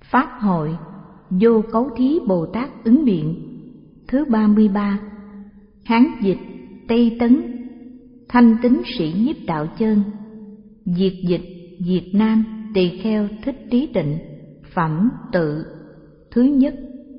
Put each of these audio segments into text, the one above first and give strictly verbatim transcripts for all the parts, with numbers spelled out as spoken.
Pháp hội Vô Cấu Thí Bồ Tát ứng biện. Thứ ba mươi ba. Hán dịch Tây Tấn. Thanh Tín Sĩ Nhiếp Đạo Chân. Việt dịch Việt Nam Tỳ Kheo Thích Trí Tịnh. Phẩm tự. Thứ nhất.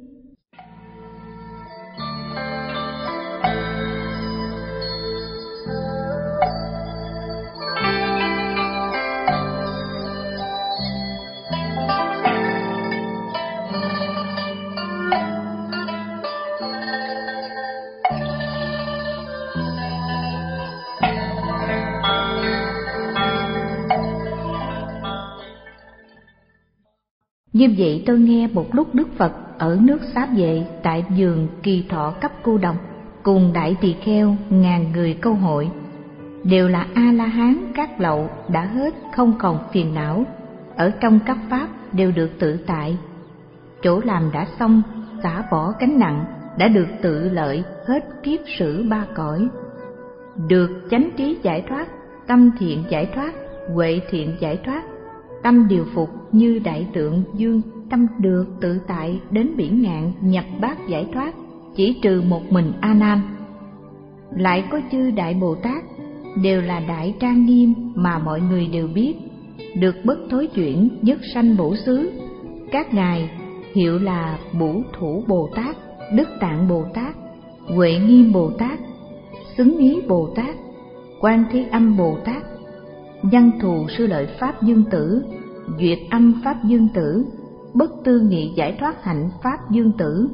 Như vậy tôi nghe một lúc Đức Phật ở nước Xá Vệ tại vườn Kỳ Thọ Cấp Cô Độc cùng đại tỳ kheo ngàn người câu hội, đều là A-la-hán các lậu đã hết không còn phiền não, ở trong các pháp đều được tự tại, chỗ làm đã xong, xả bỏ gánh nặng, đã được tự lợi hết kiếp sử ba cõi, được chánh trí giải thoát, tâm thiện giải thoát, huệ thiện giải thoát, tâm điều phục như đại tượng dương, tâm được tự tại đến biển ngạn nhập bát giải thoát, chỉ trừ một mình A Nan. Lại có chư đại Bồ Tát đều là đại trang nghiêm mà mọi người đều biết, được bất thối chuyển, nhất sanh bổ xứ. Các ngài hiệu là Bủ Thủ Bồ Tát, Đức Tạng Bồ Tát, Huệ Nghiêm Bồ Tát, Xứng Ý Bồ Tát, Quan Thế Âm Bồ Tát, Văn Thù Sư Lợi Pháp Dương Tử, Duyệt Âm Pháp Dương Tử, Bất Tư Nghị Giải Thoát Hạnh Pháp Dương Tử,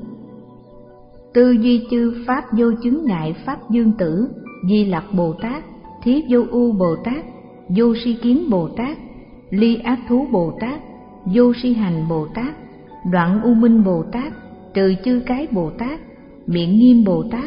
Tư Duy Chư Pháp Vô Chứng Ngại Pháp Dương Tử, Di Lặc Bồ Tát, Thí Vô U Bồ Tát, Vô Si Kiến Bồ Tát, Ly Ác Thú Bồ Tát, Vô Si Hành Bồ Tát, Đoạn U Minh Bồ Tát, Trừ Chư Cái Bồ Tát, Miệng Nghiêm Bồ Tát,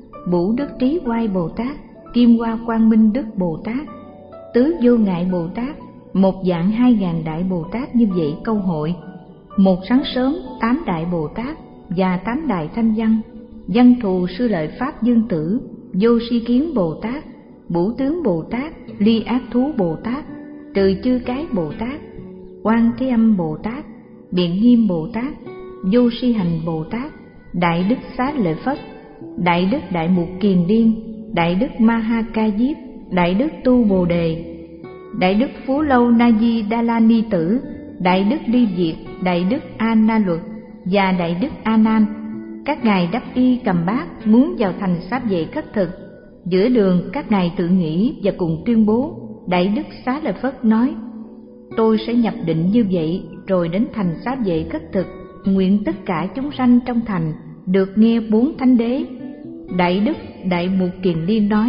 Bủ Đức Trí Quai Bồ Tát, Kim Hoa Quang Minh Đức Bồ Tát, Tứ Vô Ngại Bồ Tát, một dạng hai ngàn đại Bồ Tát như vậy câu hội. Một sáng sớm tám đại Bồ Tát và tám đại Thanh Văn, Văn Thù Sư Lợi Pháp Dương Tử, Vô Si Kiến Bồ Tát, Bủ Tướng Bồ Tát, Ly Ác Thú Bồ Tát, Trừ Chư Cái Bồ Tát, Quan Thế Âm Bồ Tát, Biện Nghiêm Bồ Tát, Vô Si Hành Bồ Tát, Đại Đức Xá Lợi Phất, Đại Đức Đại Mục Kiền Liên, Đại Đức Ma Ha Ca Diếp, Đại Đức Tu Bồ Đề, Đại Đức Phú Lâu Na Di Đa La Ni Tử, Đại Đức Ly Diệt, Đại Đức A Na Luật và Đại Đức A Nan. Các ngài đắp y cầm bát muốn vào thành Xá Vệ khất thực. Giữa đường các ngài tự nghĩ và cùng tuyên bố. Đại Đức Xá Lợi Phất nói: tôi sẽ nhập định như vậy rồi đến thành Xá Vệ khất thực, nguyện tất cả chúng sanh trong thành được nghe bốn thánh đế. Đại Đức Đại Mục Kiền Liên nói: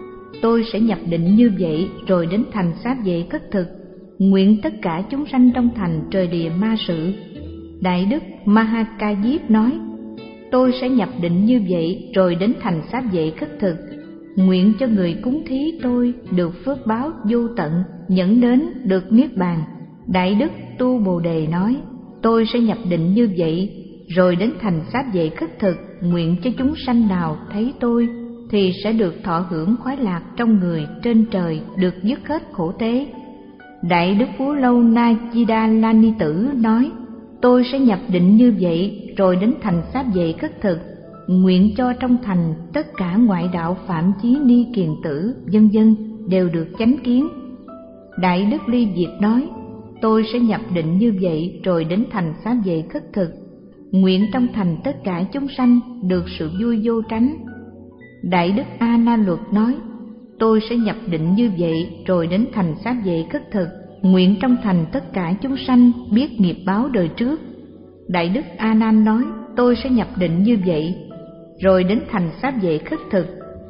tôi sẽ nhập định như vậy rồi đến thành Xá Vệ khất thực, nguyện tất cả chúng sanh trong thành trời địa ma sự. Đại Đức Ma Ha Ca Diếp nói: tôi sẽ nhập định như vậy rồi đến thành Xá Vệ khất thực, nguyện cho người cúng thí tôi được phước báo vô tận, nhẫn đến được niết bàn. Đại Đức Tu Bồ Đề nói: tôi sẽ nhập định như vậy rồi đến thành Xá Vệ khất thực, nguyện cho chúng sanh nào thấy tôi thì sẽ được thọ hưởng khoái lạc trong người trên trời, được dứt hết khổ tế. Đại Đức Phú Lâu Na Di Đa La Ni Tử nói: tôi sẽ nhập định như vậy rồi đến thành Xá Vệ khất thực, nguyện cho trong thành tất cả ngoại đạo Phạm Chí Ni Kiền Tử vân vân đều được chánh kiến. Đại Đức Ly Diệt nói: tôi sẽ nhập định như vậy rồi đến thành Xá Vệ khất thực, nguyện trong thành tất cả chúng sanh được sự vui vô tránh. Đại Đức A Na Luật nói: tôi sẽ nhập định như vậy rồi đến thành Xá Vệ khất thực, nguyện trong thành tất cả chúng sanh biết nghiệp báo đời trước. Đại Đức A Nan nói: tôi sẽ nhập định như vậy rồi đến thành Xá Vệ khất thực,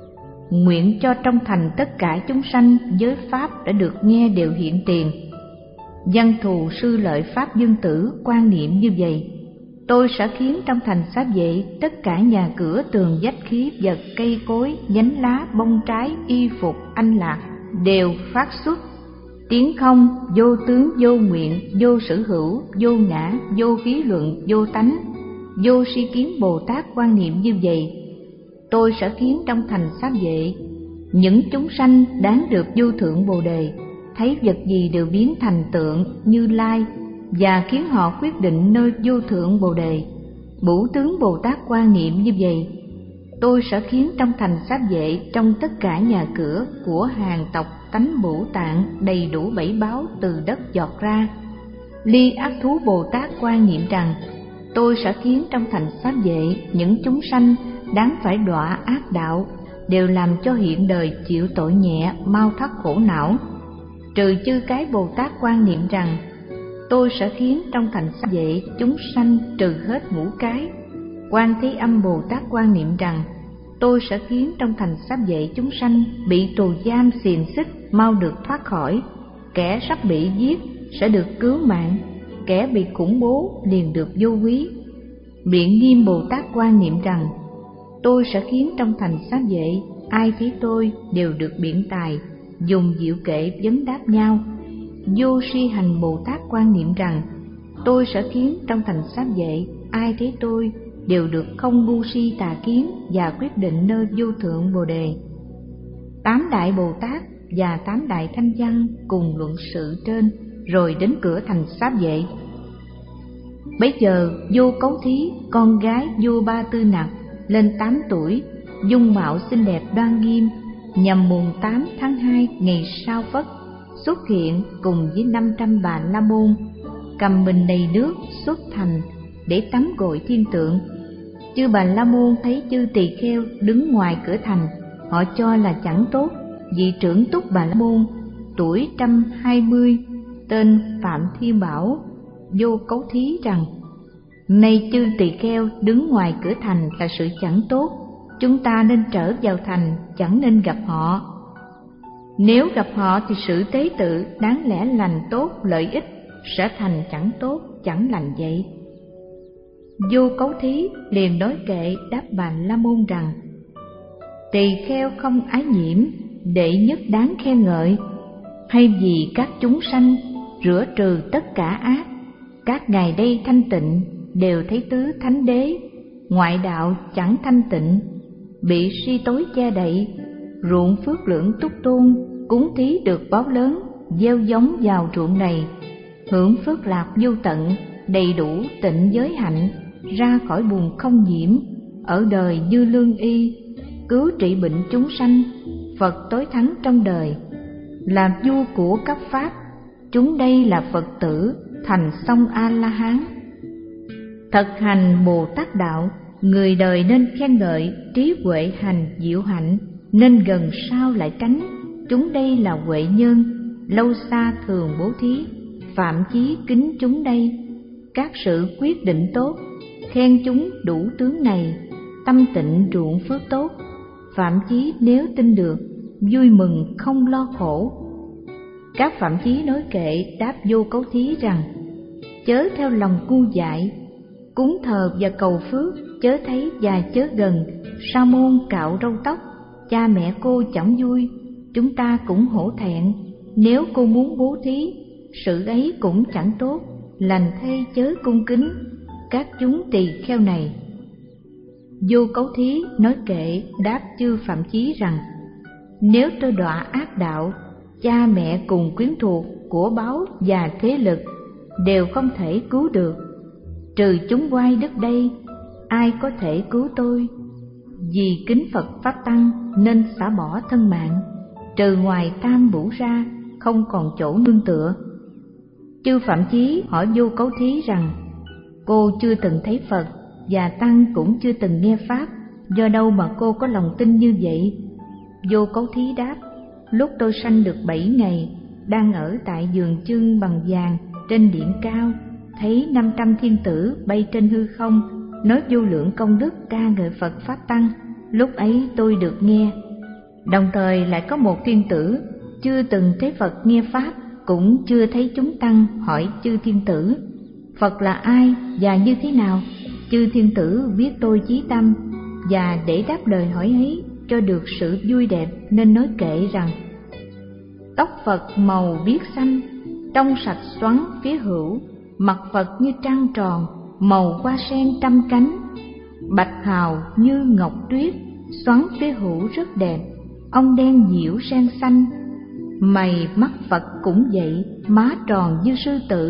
nguyện cho trong thành tất cả chúng sanh giới pháp đã được nghe đều hiện tiền. Văn Thù Sư Lợi Pháp Dương Tử quan niệm như vậy: tôi sẽ khiến trong thành Xá Vệ tất cả nhà cửa tường vách khí vật cây cối nhánh lá bông trái y phục anh lạc đều phát xuất tiếng không, vô tướng vô nguyện, vô sở hữu, vô ngã, vô khí luận, vô tánh. Vô Si Kiến Bồ Tát quan niệm như vậy: tôi sẽ khiến trong thành Xá Vệ những chúng sanh đáng được vô thượng Bồ Đề, thấy vật gì đều biến thành tượng Như Lai, và khiến họ quyết định nơi vô thượng Bồ Đề. Bửu tướng Bồ Tát quan niệm như vậy: tôi sẽ khiến trong thành Xá Vệ, trong tất cả nhà cửa của hàng tộc tánh Bửu Tạng đầy đủ bảy báo từ đất giọt ra. Ly Ác Thú Bồ Tát quan niệm rằng: tôi sẽ khiến trong thành Xá Vệ những chúng sanh đáng phải đọa ác đạo, đều làm cho hiện đời chịu tội nhẹ, mau thoát khổ não. Trừ chư cái Bồ Tát quan niệm rằng: tôi sẽ khiến trong thành Xá Vệ chúng sanh trừ hết ngũ cái. Quan Thế Âm Bồ Tát quan niệm rằng: tôi sẽ khiến trong thành Xá Vệ chúng sanh bị tù giam xiềng xích mau được thoát khỏi. Kẻ sắp bị giết sẽ được cứu mạng, kẻ bị khủng bố liền được vô quý. Biện Nghiêm Bồ Tát quan niệm rằng: tôi sẽ khiến trong thành Xá Vệ ai thấy tôi đều được biện tài, dùng diệu kệ vấn đáp nhau. Vô Si Hành Bồ Tát quan niệm rằng: tôi sẽ khiến trong thành Xá Vệ ai thấy tôi đều được không ngu si tà kiến và quyết định nơi vô thượng Bồ Đề. Tám đại Bồ Tát và tám đại Thanh Văn cùng luận sự trên, rồi đến cửa thành Xá Vệ. Bấy giờ Vô Cấu Thí, con gái Vô Ba Tư Nặc, lên tám tuổi, dung mạo xinh đẹp đoan nghiêm, nhằm mùng tám tháng hai ngày Sao Phất xuất hiện cùng với năm trăm bà la môn, cầm bình đầy nước xuất thành để tắm gội thiên tượng. Chư bà la môn thấy chư tỳ kheo đứng ngoài cửa thành, họ cho là chẳng tốt. Vị trưởng túc bà la môn tuổi trăm hai mươi, tên Phạm Thiên Bảo, Vô Cấu Thí rằng: nay chư tỳ kheo đứng ngoài cửa thành là sự chẳng tốt, chúng ta nên trở vào thành, chẳng nên gặp họ. Nếu gặp họ thì sự tế tự đáng lẽ lành tốt lợi ích sẽ thành chẳng tốt chẳng lành vậy. Vô Cấu Thí liền đối kệ đáp bà la môn rằng: tỳ kheo không ái nhiễm, đệ nhất đáng khen ngợi. Hay vì các chúng sanh rửa trừ tất cả ác, các ngài đây thanh tịnh, đều thấy tứ thánh đế. Ngoại đạo chẳng thanh tịnh, bị si tối che đậy. Ruộng phước lưỡng túc tôn, cúng thí được báo lớn, gieo giống vào ruộng này. Hưởng phước lạc vô tận, đầy đủ tịnh giới hạnh, ra khỏi buồn không nhiễm, ở đời như lương y, cứu trị bệnh chúng sanh. Phật tối thắng trong đời, làm vua của các pháp, chúng đây là Phật tử, thành xong A-la-hán. Thật hành Bồ Tát đạo, người đời nên khen ngợi, trí huệ hành diệu hạnh, nên gần sau lại tránh. Chúng đây là huệ nhân, lâu xa thường bố thí, phạm chí kính chúng đây. Các sự quyết định tốt, khen chúng đủ tướng này, tâm tịnh ruộng phước tốt. Phạm chí nếu tin được, vui mừng không lo khổ. Các phạm chí nói kệ đáp Vô Cấu Thí rằng: chớ theo lòng ngu dại, cúng thờ và cầu phước, chớ thấy và chớ gần. Sa môn cạo râu tóc, cha mẹ cô chẳng vui, chúng ta cũng hổ thẹn. Nếu cô muốn bố thí, sự ấy cũng chẳng tốt, lành thay chớ cung kính các chúng tỳ kheo này. Vô Cấu Thí nói kệ đáp chư phạm chí rằng: nếu tôi đọa ác đạo, cha mẹ cùng quyến thuộc, của báu và thế lực đều không thể cứu được. Trừ chúng oai đức đây, ai có thể cứu tôi? Vì kính Phật Pháp Tăng nên xả bỏ thân mạng, trừ ngoài tam bửu ra, không còn chỗ nương tựa. Chư phạm chí hỏi Vô Cấu Thí rằng: cô chưa từng thấy Phật và Tăng cũng chưa từng nghe Pháp, do đâu mà cô có lòng tin như vậy? Vô Cấu Thí đáp: lúc tôi sanh được bảy ngày, đang ở tại giường chưng bằng vàng trên điện cao, thấy năm trăm thiên tử bay trên hư không, nói vô lượng công đức ca ngợi Phật Pháp Tăng. Lúc ấy tôi được nghe. Đồng thời lại có một thiên tử chưa từng thấy Phật nghe Pháp, cũng chưa thấy chúng tăng, hỏi chư thiên tử: Phật là ai và như thế nào? Chư thiên tử biết tôi chí tâm, và để đáp lời hỏi ấy cho được sự vui đẹp nên nói kệ rằng: tóc Phật màu biếc xanh, trong sạch xoắn phía hữu, mặt Phật như trăng tròn, màu hoa sen trăm cánh, bạch hào như ngọc tuyết, xoắn phía hữu rất đẹp, ông đen diễu sen xanh. Mày mắt Phật cũng vậy, má tròn như sư tử,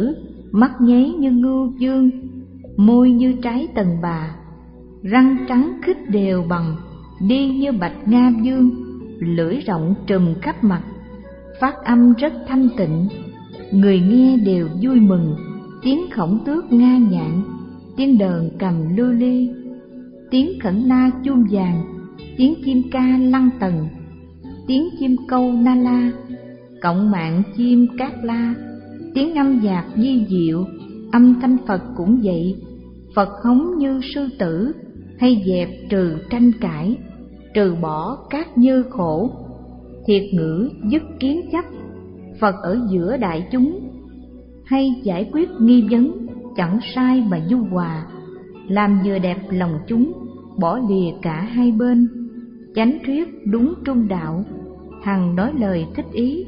mắt nháy như ngưu dương, môi như trái tần bà, răng trắng khít đều bằng, đi như bạch nga dương, lưỡi rộng trùm khắp mặt, phát âm rất thanh tịnh, người nghe đều vui mừng. Tiếng khổng tước nga nhạn, tiếng đờn cầm lưu ly, tiếng khẩn na chuông vàng, tiếng chim ca lăng tần, tiếng chim câu na la, cộng mạng chim cát la, tiếng âm nhạc di diệu, âm thanh Phật cũng vậy. Phật hống như sư tử, hay dẹp trừ tranh cãi, trừ bỏ các như khổ, thiệt ngữ dứt kiến chấp. Phật ở giữa đại chúng, hay giải quyết nghi vấn, chẳng sai mà du hòa, làm vừa đẹp lòng chúng, bỏ lìa cả hai bên, chánh thuyết đúng trung đạo, hằng nói lời thích ý.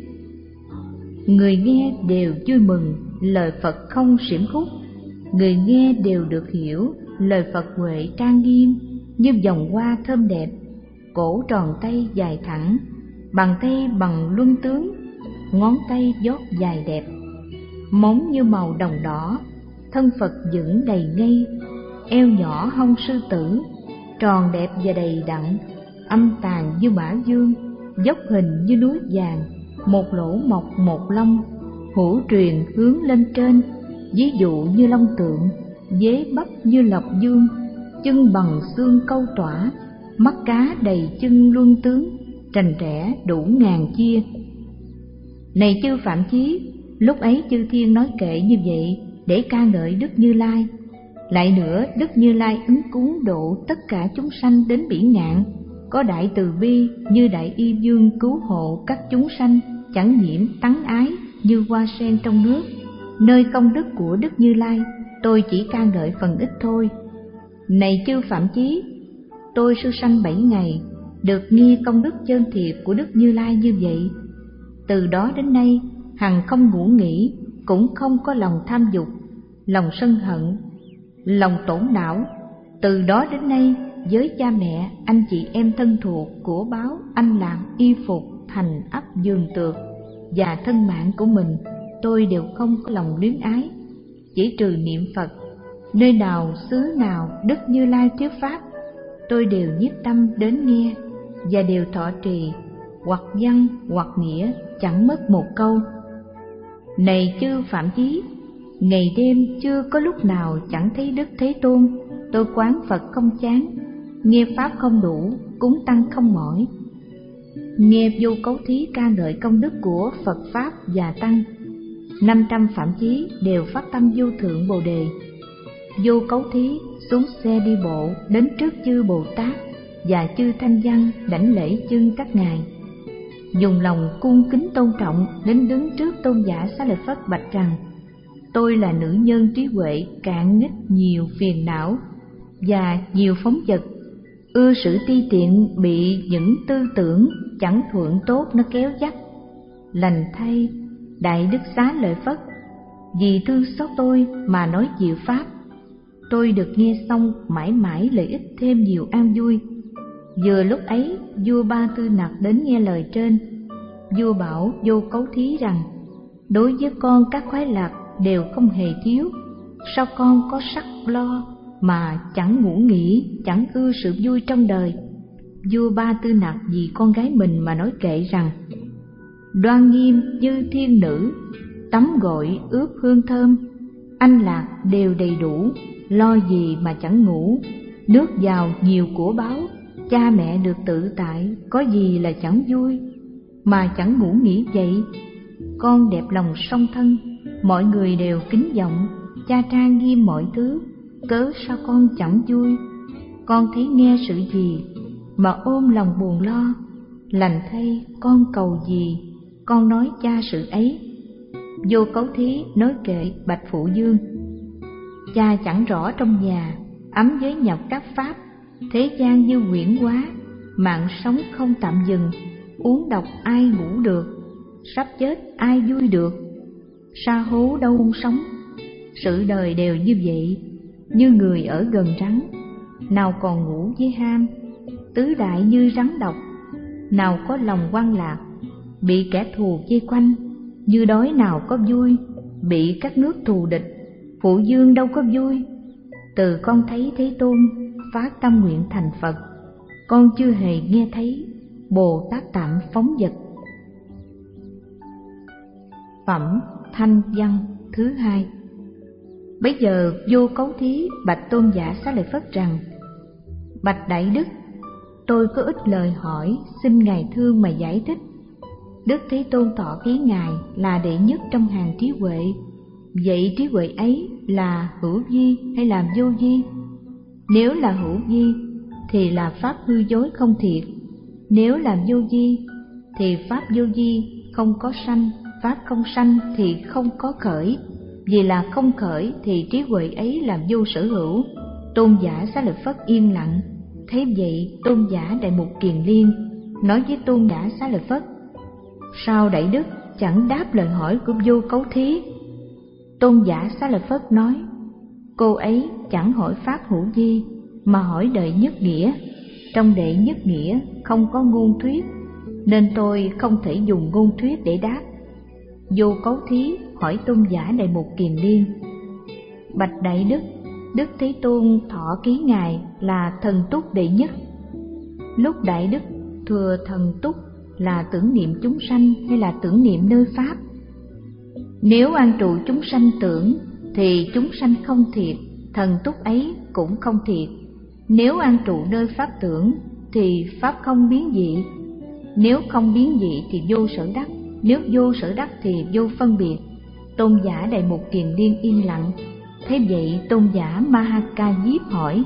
Người nghe đều vui mừng, lời Phật không xiểm khúc, người nghe đều được hiểu, lời Phật huệ trang nghiêm, như vòng hoa thơm đẹp, cổ tròn tay dài thẳng, bàn tay bằng luân tướng, ngón tay dót dài đẹp, móng như màu đồng đỏ, thân Phật vững đầy ngây, eo nhỏ hông sư tử, tròn đẹp và đầy đặn, âm tàn như mã dương, dốc hình như núi vàng, một lỗ mọc một lông, hữu truyền hướng lên trên, ví dụ như long tượng, dế bắp như lộc dương, chân bằng xương câu tỏa, mắt cá đầy chân luân tướng, trành trẽ đủ ngàn chia. Này chư Phạm Chí, lúc ấy chư thiên nói kệ như vậy để ca ngợi Đức Như Lai. Lại nữa, Đức Như Lai ứng cúng độ tất cả chúng sanh đến bỉ ngạn, có đại từ bi như đại y dương cứu hộ các chúng sanh, chẳng nhiễm tắng ái như hoa sen trong nước. Nơi công đức của Đức Như Lai, tôi chỉ ca ngợi phần ít thôi. Này chư Phạm Chí, tôi sư sanh bảy ngày, được nghe công đức chân thiệt của Đức Như Lai như vậy. Từ đó đến nay, hằng không ngủ nghỉ, cũng không có lòng tham dục, lòng sân hận, lòng tổn não. Từ đó đến nay, với cha mẹ, anh chị em thân thuộc của báo, anh lạc, y phục, thành ấp giường tược và thân mạng của mình, tôi đều không có lòng luyến ái, chỉ trừ niệm Phật. Nơi nào, xứ nào Đức Như Lai thuyết pháp, tôi đều nhiếp tâm đến nghe và đều thọ trì, hoặc văn hoặc nghĩa, chẳng mất một câu. Này chư Phạm Chí, ngày đêm chưa có lúc nào chẳng thấy Đức Thế Tôn, tôi quán Phật không chán, nghe pháp không đủ, cúng tăng không mỏi. Nghe Vô Cấu Thí ca ngợi công đức của Phật Pháp và Tăng, năm trăm Phạm Chí đều phát tâm vô thượng Bồ Đề. Vô Cấu Thí xuống xe đi bộ đến trước chư Bồ Tát và chư Thanh Văn đảnh lễ chân các ngài, dùng lòng cung kính tôn trọng đến đứng trước tôn giả Xá Lợi Phất bạch rằng: tôi là nữ nhân trí huệ cạn nghích nhiều phiền não và nhiều phóng dật, ưa sự ti tiện, bị những tư tưởng chẳng thuận tốt nó kéo dắt. Lành thay, Đại Đức Xá Lợi Phất vì thương xót tôi mà nói diệu pháp, tôi được nghe xong mãi mãi lợi ích thêm nhiều an vui. Vừa lúc ấy, vua Ba Tư Nặc đến nghe lời trên. Vua bảo Vô Cấu Thí rằng: đối với con các khoái lạc đều không hề thiếu, sao con có sắc lo mà chẳng ngủ nghỉ, chẳng ưa sự vui trong đời? Vua Ba Tư Nặc vì con gái mình mà nói kệ rằng: đoan nghiêm như thiên nữ, tắm gội ướp hương thơm, anh lạc đều đầy đủ, lo gì mà chẳng ngủ. Nước giàu nhiều của báu, cha mẹ được tự tại, có gì là chẳng vui, mà chẳng ngủ nghỉ vậy. Con đẹp lòng song thân, mọi người đều kính vọng, cha trang nghiêm mọi thứ, cớ sao con chẳng vui? Con thấy nghe sự gì mà ôm lòng buồn lo? Lành thay, con cầu gì, con nói cha sự ấy. Vô Cấu Thí nói kệ bạch Phụ Dương: cha chẳng rõ trong nhà, ấm với nhập các pháp, thế gian như quyển quá, mạng sống không tạm dừng, uống độc ai ngủ được, sắp chết ai vui được, sa hố đâu sống. Sự đời đều như vậy, như người ở gần rắn, nào còn ngủ với ham, tứ đại như rắn độc, nào có lòng quan lạc, bị kẻ thù vây quanh, như đói nào có vui, bị các nước thù địch, phụ dương đâu có vui. Từ con thấy Thế Tôn phát tâm nguyện thành Phật, con chưa hề nghe thấy Bồ Tát Tạm phóng dật. Phẩm Thanh Văn thứ hai. Bấy giờ Vô Cấu Thí bạch Tôn giả Xá Lợi Phất rằng: Bạch Đại Đức, tôi có ít lời hỏi, xin Ngài thương mà giải thích. Đức Thế Tôn thọ ký Ngài là đệ nhất trong hàng trí huệ. Vậy trí huệ ấy là hữu vi hay là vô vi? Nếu là hữu vi thì là pháp hư dối không thiệt. Nếu là vô vi thì pháp vô vi không có sanh, pháp không sanh thì không có khởi. Vì là không khởi thì trí huệ ấy là vô sở hữu. Tôn giả Xá Lợi Phất yên lặng. Thế vậy Tôn giả Đại Mục Kiền Liên nói với Tôn giả Xá Lợi Phất: Sao Đại Đức chẳng đáp lời hỏi của Vô Cấu Thí? Tôn giả Xá Lợi Phất nói: Cô ấy chẳng hỏi pháp hữu vi mà hỏi đệ nhất nghĩa. Trong đệ nhất nghĩa không có ngôn thuyết, nên tôi không thể dùng ngôn thuyết để đáp. Vô Cấu Thí hỏi Tôn giả Đại Mục Kiền Liên: Bạch Đại Đức, Đức Thế Tôn thọ ký Ngài là thần túc đệ nhất. Lúc Đại Đức thừa thần túc là tưởng niệm chúng sanh hay là tưởng niệm nơi pháp? Nếu an trụ chúng sanh tưởng thì chúng sanh không thiệt, thần túc ấy cũng không thiệt. Nếu an trụ nơi pháp tưởng thì pháp không biến dị. Nếu không biến dị thì vô sở đắc, nếu vô sở đắc thì vô phân biệt. Tôn giả Đại Mục Kiền Liên yên lặng. Thế vậy Tôn giả Ma Ha Ca Diếp hỏi: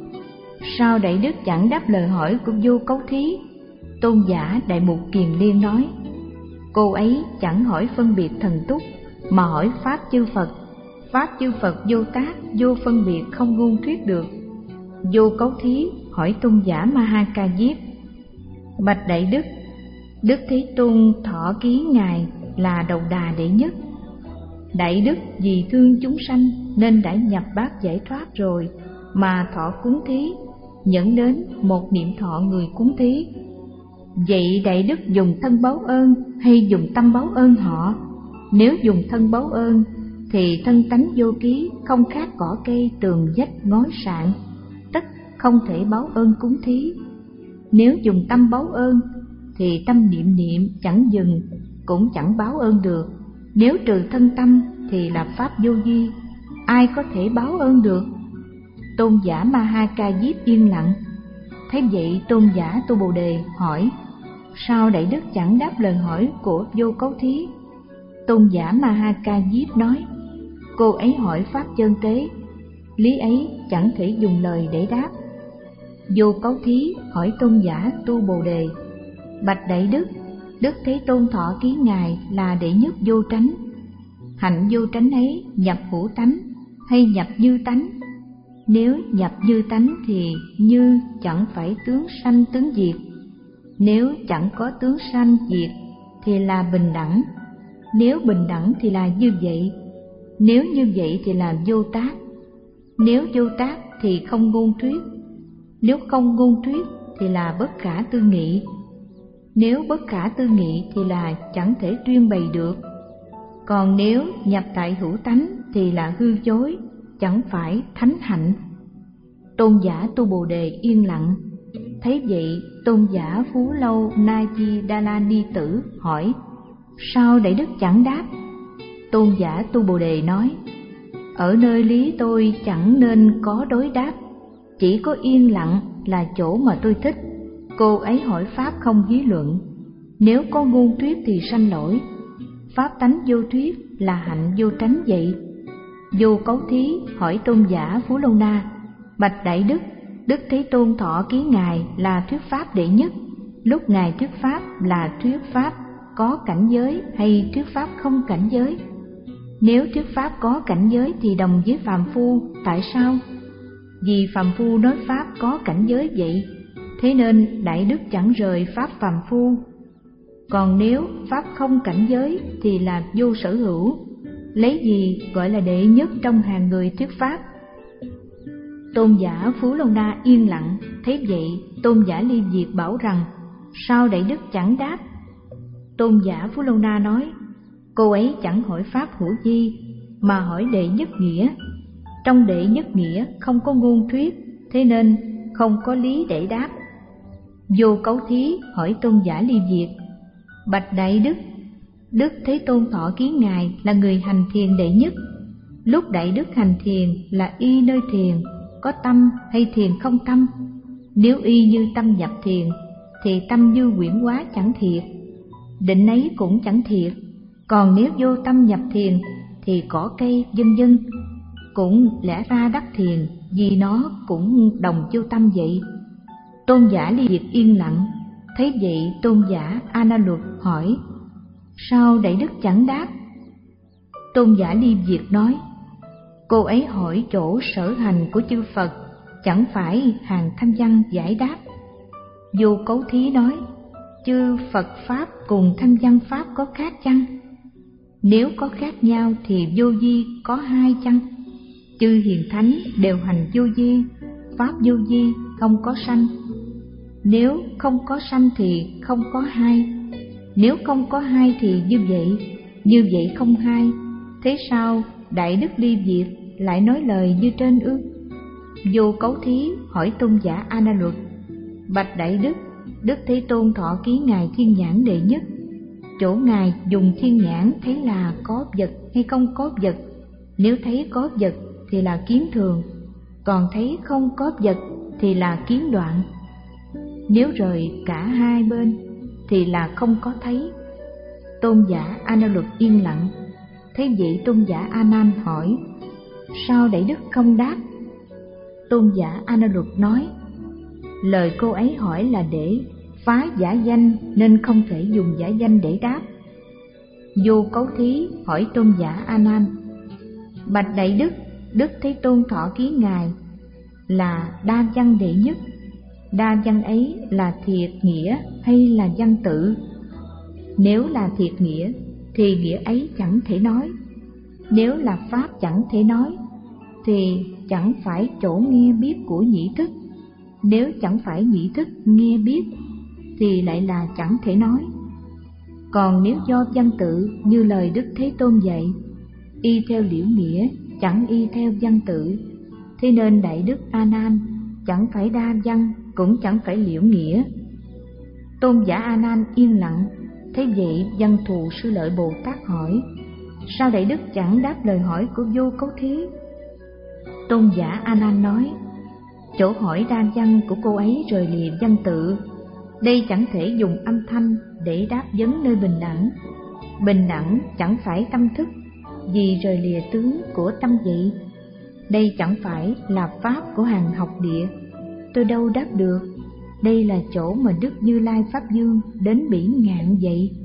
Sao Đại Đức chẳng đáp lời hỏi của Vô Cấu Thí? Tôn giả Đại Mục Kiền Liên nói: Cô ấy chẳng hỏi phân biệt thần túc mà hỏi pháp chư Phật. Pháp chư Phật vô tác, vô phân biệt, không ngôn thuyết được. Vô Cấu Thí hỏi Tôn giả Ma Ha Ca Diếp: Bạch Đại Đức, Đức Thế Tôn thọ ký Ngài là đầu đà đệ nhất. Đại Đức vì thương chúng sanh nên đã nhập bát giải thoát rồi mà thọ cúng thí, nhẫn đến một niệm thọ người cúng thí. Vậy Đại Đức dùng thân báo ơn hay dùng tâm báo ơn họ? Nếu dùng thân báo ơn thì thân tánh vô ký, không khác cỏ cây, tường vách, ngói sạn, tất không thể báo ơn cúng thí. Nếu dùng tâm báo ơn thì tâm niệm niệm chẳng dừng, cũng chẳng báo ơn được. Nếu trừ thân tâm thì là pháp vô vi, ai có thể báo ơn được? Tôn giả Ma Ha Ca Diếp yên lặng. Thế vậy Tôn giả Tu Bồ Đề hỏi: Sao Đại Đức chẳng đáp lời hỏi của Vô Cấu Thí? Tôn giả Ma Ha Ca Diếp nói: Cô ấy hỏi pháp chân tế, lý ấy chẳng thể dùng lời để đáp. Vô Cấu Thí hỏi Tôn giả Tu Bồ Đề: Bạch Đại Đức, Đức Thế Tôn thọ ký Ngài là đệ nhất vô tránh. Hạnh vô tránh ấy nhập hữu tánh hay nhập như tánh? Nếu nhập như tánh thì như chẳng phải tướng sanh tướng diệt. Nếu chẳng có tướng sanh diệt thì là bình đẳng. Nếu bình đẳng thì là như vậy. Nếu như vậy thì là vô tác. Nếu vô tác thì không ngôn thuyết. Nếu không ngôn thuyết thì là bất khả tư nghị. Nếu bất khả tư nghị thì là chẳng thể tuyên bày được. Còn nếu nhập tại hữu tánh thì là hư dối, chẳng phải thánh hạnh. Tôn giả Tu Bồ Đề yên lặng. Thấy vậy Tôn giả Phú Lâu Na Di Đa La Ni Tử hỏi: Sao Đại Đức chẳng đáp? Tôn giả Tu Bồ Đề nói: Ở nơi lý tôi chẳng nên có đối đáp, chỉ có yên lặng là chỗ mà tôi thích. Cô ấy hỏi pháp không lý luận, nếu có ngôn thuyết thì sanh lỗi. Pháp tánh vô thuyết là hạnh vô tránh vậy. Vô Cấu Thí hỏi Tôn giả Phú Lâu Na: Bạch Đại Đức, Đức Thế Tôn thọ ký Ngài là thuyết pháp đệ nhất. Lúc Ngài thuyết pháp là thuyết pháp có cảnh giới hay thuyết pháp không cảnh giới? Nếu thuyết pháp có cảnh giới thì đồng với phàm phu, tại sao? Vì phàm phu nói pháp có cảnh giới vậy, thế nên Đại Đức chẳng rời pháp phàm phu. Còn nếu pháp không cảnh giới thì là vô sở hữu, lấy gì gọi là đệ nhất trong hàng người thuyết pháp? Tôn giả Phú Lâu Na yên lặng. Thế vậy Tôn giả Ly Diệt bảo rằng: Sao Đại Đức chẳng đáp? Tôn giả Phú Lâu Na nói: Cô ấy chẳng hỏi pháp hữu vi mà hỏi đệ nhất nghĩa. Trong đệ nhất nghĩa không có ngôn thuyết, thế nên không có lý để đáp. Vô Cấu Thí hỏi Tôn giả Ly Diệt: Bạch Đại Đức, Đức Thế Tôn thọ ký ngài là người hành thiền đệ nhất. Lúc Đại Đức hành thiền là y nơi thiền có tâm hay thiền không tâm? Nếu y như tâm nhập thiền thì tâm như quyển hóa chẳng thiệt, định ấy cũng chẳng thiệt. Còn nếu vô tâm nhập thiền thì cỏ cây vân vân cũng lẽ ra đắc thiền, vì nó cũng đồng vô tâm vậy. Tôn giả Ly Diệt yên lặng. Thấy vậy Tôn giả A Na Luật hỏi: Sao Đại Đức chẳng đáp? Tôn giả Ly Diệt nói: Cô ấy hỏi chỗ sở hành của chư Phật, chẳng phải hàng thanh văn giải đáp. Vô Cấu Thí nói: Chư Phật Pháp cùng thanh văn Pháp có khác chăng? Nếu có khác nhau thì vô vi có hai chăng? Chư hiền thánh đều hành vô vi, Pháp vô vi không có sanh. Nếu không có sanh thì không có hai. Nếu không có hai thì như vậy, như vậy không hai. Thế sao Đại Đức Ly Diệt lại nói lời như trên ư? Vô Cấu Thí hỏi Tôn giả A Na Luật: Bạch Đại Đức, Đức Thế Tôn thọ ký ngài thiên nhãn đệ nhất. Chỗ ngài dùng thiên nhãn thấy là có vật hay không có vật? Nếu thấy có vật thì là kiến thường, còn thấy không có vật thì là kiến đoạn. Nếu rời cả hai bên thì là không có thấy. Tôn giả A Na Luật yên lặng. Thế vậy Tôn giả A Nan hỏi: Sao Đại Đức không đáp? Tôn giả A Na Luật nói: Lời cô ấy hỏi là để phá giả danh nên không thể dùng giả danh để đáp. Vô Cấu Thí hỏi Tôn giả A Nan: Bạch Đại Đức, Đức Thế Tôn thọ ký ngài là đa văn đệ nhất. Đa văn ấy là thiệt nghĩa hay là văn tự? Nếu là thiệt nghĩa thì nghĩa ấy chẳng thể nói. Nếu là pháp chẳng thể nói thì chẳng phải chỗ nghe biết của nhĩ thức. Nếu chẳng phải nhĩ thức nghe biết thì lại là chẳng thể nói. Còn nếu do văn tự như lời Đức Thế Tôn dạy, y theo liễu nghĩa chẳng y theo văn tự, thế nên Đại Đức A Nan chẳng phải đa văn cũng chẳng phải liễu nghĩa. Tôn giả A Nan yên lặng. Thế vậy Văn Thù Sư Lợi Bồ Tát hỏi: Sao Đại Đức chẳng đáp lời hỏi của Vô Cấu Thí? Tôn giả A Nan nói: Chỗ hỏi đa văn của cô ấy rời lìa văn tự, đây chẳng thể dùng âm thanh để đáp vấn nơi bình đẳng. Bình đẳng chẳng phải tâm thức, vì rời lìa tướng của tâm vậy. Đây chẳng phải là pháp của hàng học địa, tôi đâu đáp được. Đây là chỗ mà Đức Như Lai Pháp Dương đến bỉ ngạn vậy.